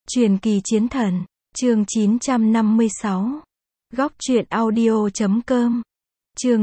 Truyền kỳ chiến thần, chương 956. Góc truyện audio.com. Chương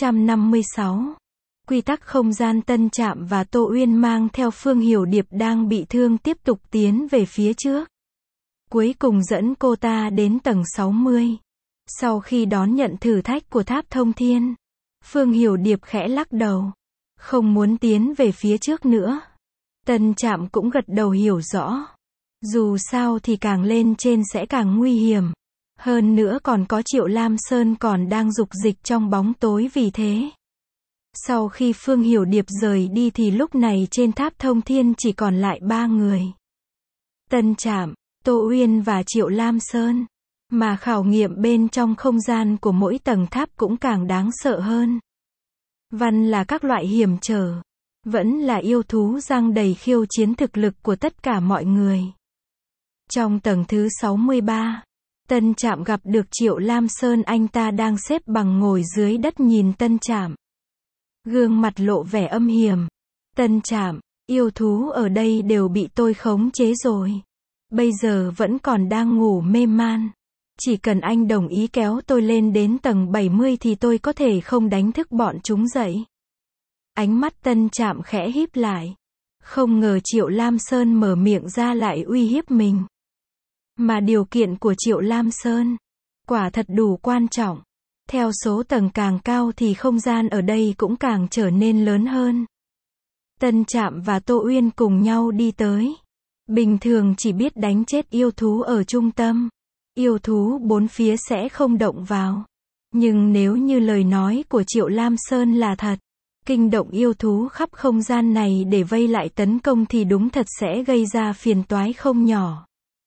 956. Quy tắc không gian. Tân Trạm và Tô Uyên mang theo Phương Hiểu Điệp đang bị thương tiếp tục tiến về phía trước. Cuối cùng dẫn cô ta đến tầng 60. Sau khi đón nhận thử thách của Tháp Thông Thiên, Phương Hiểu Điệp khẽ lắc đầu, không muốn tiến về phía trước nữa. Tân Trạm cũng gật đầu hiểu rõ. Dù sao thì càng lên trên sẽ càng nguy hiểm. Hơn nữa còn có Triệu Lam Sơn còn đang dục dịch trong bóng tối vì thế. Sau khi Phương Hiểu Điệp rời đi thì lúc này trên Tháp Thông Thiên chỉ còn lại 3 người. Tân Trạm, Tô Uyên và Triệu Lam Sơn. Mà khảo nghiệm bên trong không gian của mỗi tầng tháp cũng càng đáng sợ hơn. Văn là các loại hiểm trở. Vẫn là yêu thú giăng đầy khiêu chiến thực lực của tất cả mọi người. Trong tầng thứ 63, Tân Trạm gặp được Triệu Lam Sơn, anh ta đang xếp bằng ngồi dưới đất nhìn Tân Trạm. Gương mặt lộ vẻ âm hiểm. Tân Trạm, yêu thú ở đây đều bị tôi khống chế rồi. Bây giờ vẫn còn đang ngủ mê man. Chỉ cần anh đồng ý kéo tôi lên đến tầng 70 thì tôi có thể không đánh thức bọn chúng dậy. Ánh mắt Tân Trạm khẽ híp lại. Không ngờ Triệu Lam Sơn mở miệng ra lại uy hiếp mình. Mà điều kiện của Triệu Lam Sơn quả thật đủ quan trọng. Theo số tầng càng cao thì không gian ở đây cũng càng trở nên lớn hơn. Tân Trạm và Tô Uyên cùng nhau đi tới. Bình thường chỉ biết đánh chết yêu thú ở trung tâm. Yêu thú bốn phía sẽ không động vào. Nhưng nếu như lời nói của Triệu Lam Sơn là thật, kinh động yêu thú khắp không gian này để vây lại tấn công thì đúng thật sẽ gây ra phiền toái không nhỏ.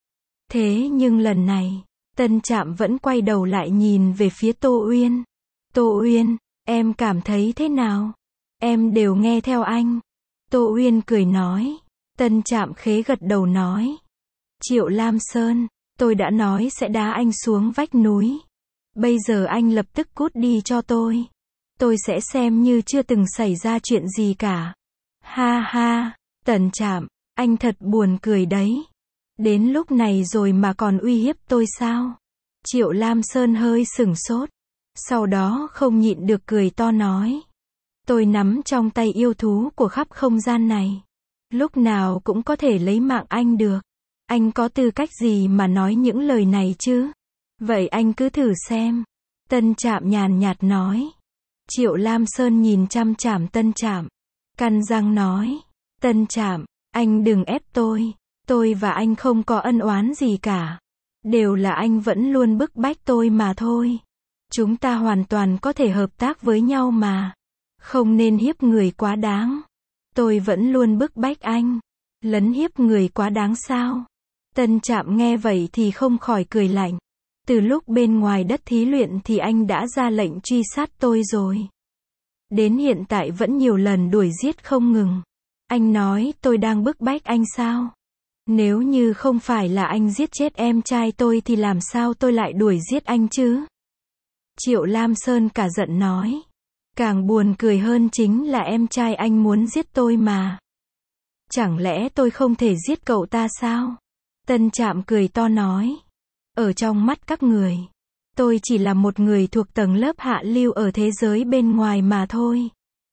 Thế nhưng lần này, Tân Trạm vẫn quay đầu lại nhìn về phía Tô Uyên. Tô Uyên, em cảm thấy thế nào? Em đều nghe theo anh. Tô Uyên cười nói. Tân Trạm khẽ gật đầu nói. Triệu Lam Sơn, tôi đã nói sẽ đá anh xuống vách núi. Bây giờ anh lập tức cút đi cho tôi. Tôi sẽ xem như chưa từng xảy ra chuyện gì cả. Ha ha, Tân Trạm, anh thật buồn cười đấy. Đến lúc này rồi mà còn uy hiếp tôi sao? Triệu Lam Sơn hơi sửng sốt. Sau đó không nhịn được cười to nói. Tôi nắm trong tay yêu thú của khắp không gian này. Lúc nào cũng có thể lấy mạng anh được. Anh có tư cách gì mà nói những lời này chứ? Vậy anh cứ thử xem. Tân Trạm nhàn nhạt nói. Triệu Lam Sơn nhìn chăm chằm Tân Trạm. Cắn răng nói. Tân Trạm, anh đừng ép tôi. Tôi và anh không có ân oán gì cả. Đều là anh vẫn luôn bức bách tôi mà thôi. Chúng ta hoàn toàn có thể hợp tác với nhau mà. Không nên hiếp người quá đáng. Tôi vẫn luôn bức bách anh. Lấn hiếp người quá đáng sao? Tân Trạm nghe vậy thì không khỏi cười lạnh. Từ lúc bên ngoài đất thí luyện thì anh đã ra lệnh truy sát tôi rồi. Đến hiện tại vẫn nhiều lần đuổi giết không ngừng. Anh nói tôi đang bức bách anh sao? Nếu như không phải là anh giết chết em trai tôi thì làm sao tôi lại đuổi giết anh chứ? Triệu Lam Sơn cả giận nói. Càng buồn cười hơn chính là em trai anh muốn giết tôi mà. Chẳng lẽ tôi không thể giết cậu ta sao? Tân Trạm cười to nói. Ở trong mắt các người, tôi chỉ là một người thuộc tầng lớp hạ lưu ở thế giới bên ngoài mà thôi.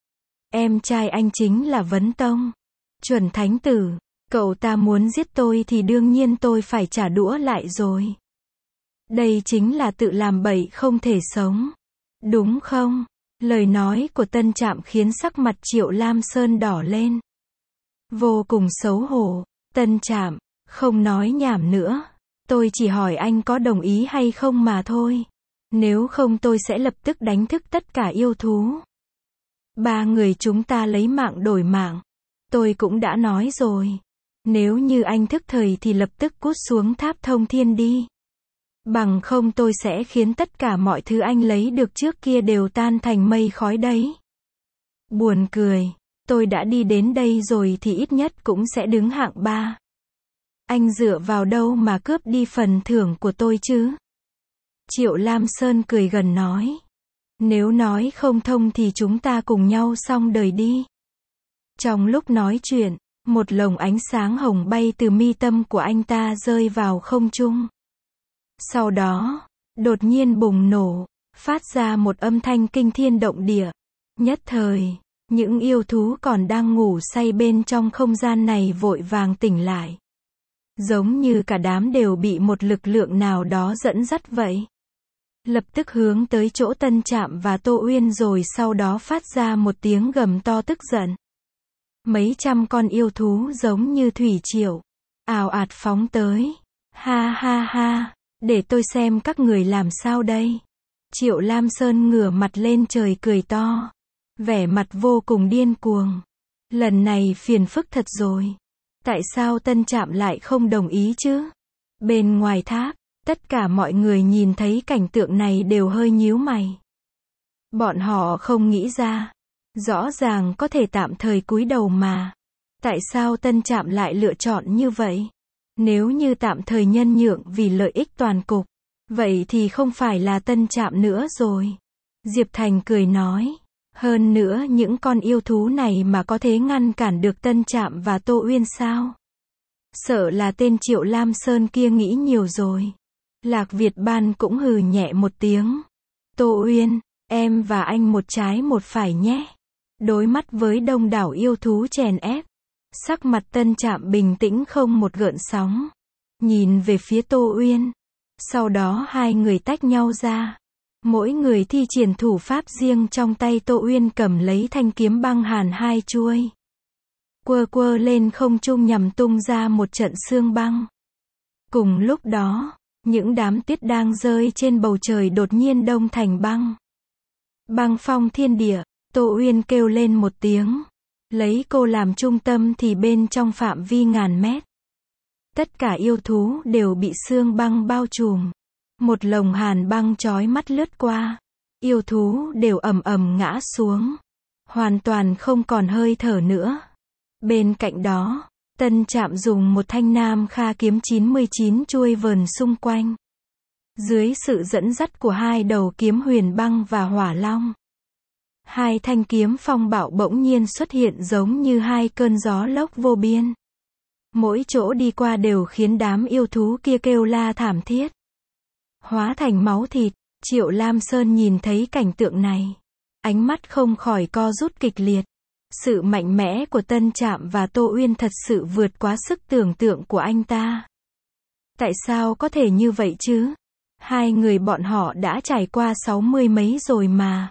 Em trai anh chính là Vấn Tông, chuẩn thánh tử. Cậu ta muốn giết tôi thì đương nhiên tôi phải trả đũa lại rồi. Đây chính là tự làm bậy không thể sống. Đúng không? Lời nói của Tân Trạm khiến sắc mặt Triệu Lam Sơn đỏ lên. Vô cùng xấu hổ. Tân Trạm, không nói nhảm nữa. Tôi chỉ hỏi anh có đồng ý hay không mà thôi. Nếu không tôi sẽ lập tức đánh thức tất cả yêu thú. 3 người chúng ta lấy mạng đổi mạng. Tôi cũng đã nói rồi. Nếu như anh thức thời thì lập tức cút xuống Tháp Thông Thiên đi. Bằng không tôi sẽ khiến tất cả mọi thứ anh lấy được trước kia đều tan thành mây khói đấy. Buồn cười. Tôi đã đi đến đây rồi thì ít nhất cũng sẽ đứng hạng 3. Anh dựa vào đâu mà cướp đi phần thưởng của tôi chứ? Triệu Lam Sơn cười gần nói. Nếu nói không thông thì chúng ta cùng nhau xong đời đi. Trong lúc nói chuyện, Một lồng ánh sáng hồng bay từ mi tâm của anh ta rơi vào không trung. Sau đó, đột nhiên bùng nổ, phát ra một âm thanh kinh thiên động địa. Nhất thời, những yêu thú còn đang ngủ say bên trong không gian này vội vàng tỉnh lại. Giống như cả đám đều bị một lực lượng nào đó dẫn dắt vậy. Lập tức hướng tới chỗ Tân Trạm và Tô Uyên rồi sau đó phát ra một tiếng gầm to tức giận. Mấy trăm con yêu thú giống như thủy triều, ào ạt phóng tới. Ha ha ha, để tôi xem các người làm sao đây. Triệu Lam Sơn ngửa mặt lên trời cười to, vẻ mặt vô cùng điên cuồng. Lần này phiền phức thật rồi. Tại sao Tân Trạm lại không đồng ý chứ? Bên ngoài tháp, tất cả mọi người nhìn thấy cảnh tượng này đều hơi nhíu mày. Bọn họ không nghĩ ra. Rõ ràng có thể tạm thời cúi đầu mà. Tại sao Tân Trạm lại lựa chọn như vậy? Nếu như tạm thời nhân nhượng vì lợi ích toàn cục, vậy thì không phải là Tân Trạm nữa rồi. Diệp Thành cười nói. Hơn nữa những con yêu thú này mà có thể ngăn cản được Tân Trạm và Tô Uyên sao? Sợ là tên Triệu Lam Sơn kia nghĩ nhiều rồi. Lạc Việt Ban cũng hừ nhẹ một tiếng. Tô Uyên, em và anh một trái một phải nhé. Đối mắt với đông đảo yêu thú chèn ép, sắc mặt Tân Trạm bình tĩnh không một gợn sóng. Nhìn về phía Tô Uyên. Sau đó hai người tách nhau ra. Mỗi người thi triển thủ pháp riêng, trong tay Tô Uyên cầm lấy thanh kiếm băng hàn 2 chuôi. Quơ quơ lên không trung nhằm tung ra một trận sương băng. Cùng lúc đó, những đám tuyết đang rơi trên bầu trời đột nhiên đông thành băng. Băng phong thiên địa, Tô Uyên kêu lên một tiếng. Lấy cô làm trung tâm thì bên trong phạm vi ngàn mét. Tất cả yêu thú đều bị sương băng bao trùm. Một lồng hàn băng chói mắt lướt qua. Yêu thú đều ầm ầm ngã xuống. Hoàn toàn không còn hơi thở nữa. Bên cạnh đó, Tân Trạm dùng một thanh Nam Kha kiếm 99 chuôi vờn xung quanh. Dưới sự dẫn dắt của hai đầu kiếm Huyền Băng và Hỏa Long, hai thanh kiếm phong bạo bỗng nhiên xuất hiện giống như hai cơn gió lốc vô biên. Mỗi chỗ đi qua đều khiến đám yêu thú kia kêu la thảm thiết. Hóa thành máu thịt. Triệu Lam Sơn nhìn thấy cảnh tượng này, ánh mắt không khỏi co rút kịch liệt. Sự mạnh mẽ của Tân Trạm và Tô Uyên thật sự vượt quá sức tưởng tượng của anh ta. Tại sao có thể như vậy chứ? Hai người bọn họ đã trải qua 60 mấy rồi mà.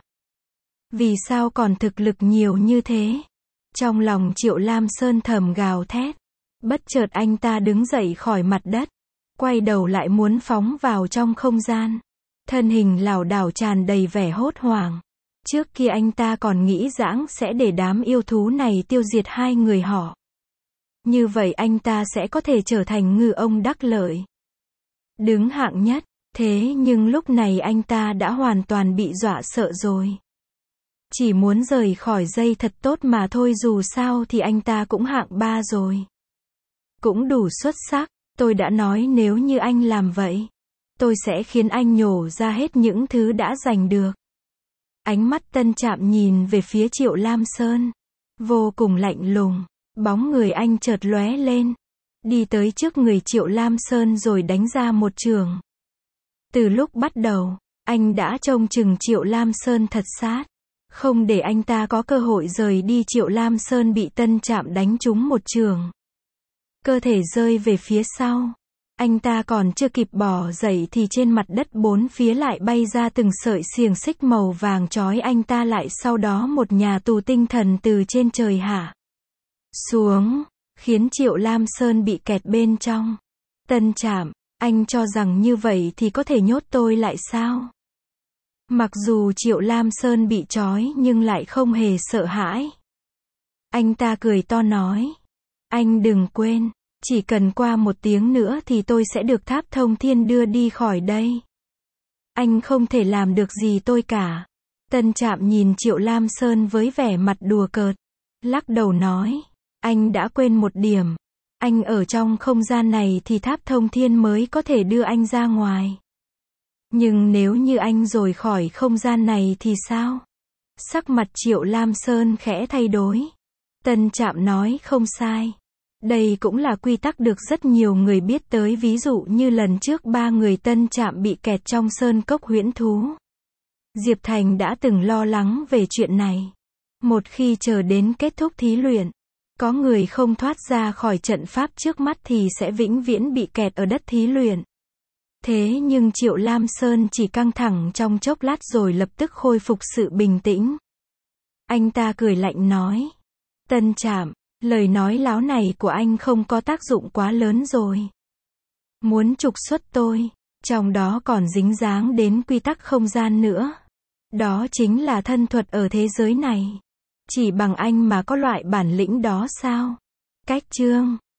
Vì sao còn thực lực nhiều như thế? Trong lòng Triệu Lam Sơn thầm gào thét. Bất chợt anh ta đứng dậy khỏi mặt đất, quay đầu lại muốn phóng vào trong không gian. Thân hình lảo đảo tràn đầy vẻ hốt hoảng. Trước kia anh ta còn nghĩ rằng sẽ để đám yêu thú này tiêu diệt hai người họ. Như vậy anh ta sẽ có thể trở thành ngư ông đắc lợi, đứng hạng nhất. Thế nhưng lúc này anh ta đã hoàn toàn bị dọa sợ rồi. Chỉ muốn rời khỏi dây thật tốt mà thôi, dù sao thì anh ta cũng hạng 3 rồi. Cũng đủ xuất sắc. Tôi đã nói nếu như anh làm vậy, tôi sẽ khiến anh nhổ ra hết những thứ đã giành được. Ánh mắt Tân Trạm nhìn về phía Triệu Lam Sơn, vô cùng lạnh lùng. Bóng người anh chợt lóe lên, đi tới trước người Triệu Lam Sơn rồi đánh ra một chưởng. Từ lúc bắt đầu, anh đã trông chừng Triệu Lam Sơn thật sát, không để anh ta có cơ hội rời đi. Triệu Lam Sơn bị Tân Trạm đánh trúng một chưởng, cơ thể rơi về phía sau. Anh ta còn chưa kịp bỏ dậy thì trên mặt đất bốn phía lại bay ra từng sợi xiềng xích màu vàng trói anh ta lại. Sau đó một nhà tù tinh thần từ trên trời hạ xuống, khiến Triệu Lam Sơn bị kẹt bên trong. Tân Trạm, anh cho rằng như vậy thì có thể nhốt tôi lại sao? Mặc dù Triệu Lam Sơn bị trói nhưng lại không hề sợ hãi. Anh ta cười to nói. Anh đừng quên, chỉ cần qua 1 tiếng nữa thì tôi sẽ được Tháp Thông Thiên đưa đi khỏi đây. Anh không thể làm được gì tôi cả. Tân Trạm nhìn Triệu Lam Sơn với vẻ mặt đùa cợt, lắc đầu nói. Anh đã quên một điểm. Anh ở trong không gian này thì Tháp Thông Thiên mới có thể đưa anh ra ngoài. Nhưng nếu như anh rời khỏi không gian này thì sao? Sắc mặt Triệu Lam Sơn khẽ thay đổi. Tân Trạm nói không sai. Đây cũng là quy tắc được rất nhiều người biết tới, ví dụ như lần trước 3 người Tân Trạm bị kẹt trong sơn cốc huyễn thú. Diệp Thành đã từng lo lắng về chuyện này. Một khi chờ đến kết thúc thí luyện, có người không thoát ra khỏi trận pháp trước mắt thì sẽ vĩnh viễn bị kẹt ở đất thí luyện. Thế nhưng Triệu Lam Sơn chỉ căng thẳng trong chốc lát rồi lập tức khôi phục sự bình tĩnh. Anh ta cười lạnh nói. Tân Trạm, lời nói láo này của anh không có tác dụng quá lớn rồi. Muốn trục xuất tôi, trong đó còn dính dáng đến quy tắc không gian nữa. Đó chính là thân thuật ở thế giới này. Chỉ bằng anh mà có loại bản lĩnh đó sao? Cách chương